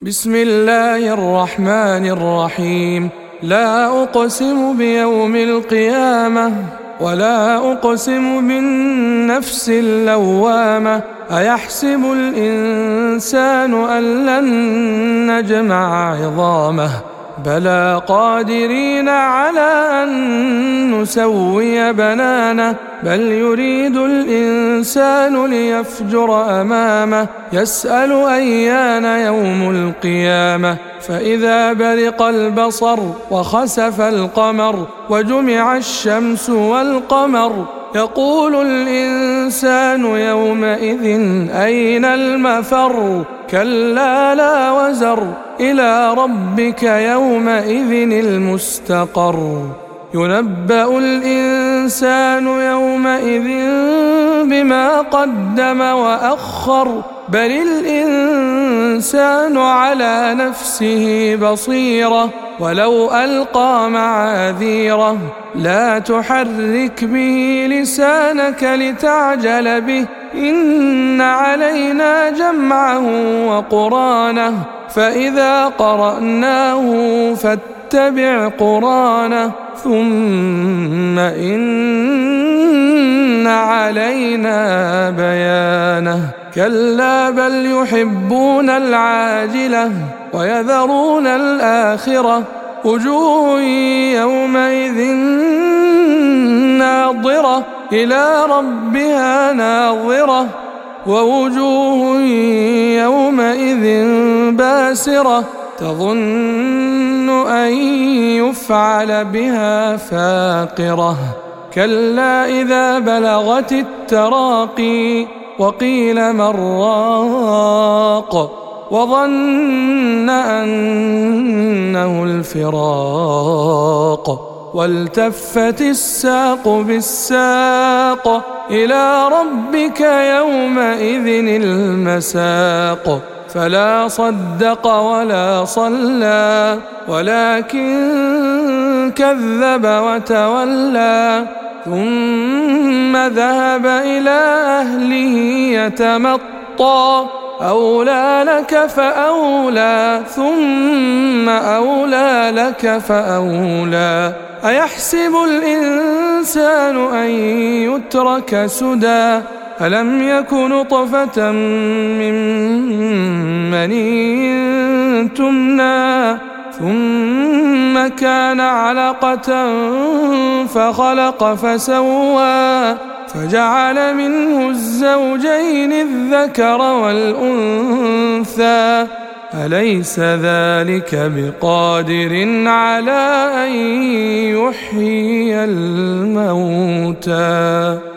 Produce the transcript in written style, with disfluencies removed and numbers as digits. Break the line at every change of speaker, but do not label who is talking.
بسم الله الرحمن الرحيم. لا أقسم بيوم القيامة ولا أقسم بالنفس اللوامة. أيحسب الإنسان أن لن نجمع عظامه بلى قادرين على أن نسوي بنانه بل يريد الإنسان ليفجر أمامه يسأل أيان يوم القيامة فإذا برق البصر وخسف القمر وجمع الشمس والقمر يقول الإنسان يومئذ أين المفر كلا لا وزر إلى ربك يومئذ المستقر ينبأ الإنسان يومئذ بما قدم وأخر بل الإنسان على نفسه بصيرة ولو ألقى معاذيره لا تحرك به لسانك لتعجل به إن علينا جمعه وقرآنه فإذا قرأناه فاتبع قرآنه ثم إن علينا بيانه كلا بل يحبون العاجلة ويذرون الآخرة وجوه يومئذ ناظرة إلى ربها ناظرة ووجوه يومئذ باسرة تظن أن يفعل بها فاقرة كلا إذا بلغت التراقي وقيل من راق وظن أنه الفراق والتفت الساق بالساق إلى ربك يومئذ المساق فلا صدق ولا صلى ولكن كذب وتولى ثم ذهب إلى أهله يتمطى أولى لك فأولى ثم أولى لك فأولى أيحسب الإنسان أن يترك سدى ألم يك نطفة من مني تمنى ثم كان علقة فخلق فسوى فجعل منه الزوجين الذكر والأنثى أليس ذلك بقادر على أن يحيي الموتى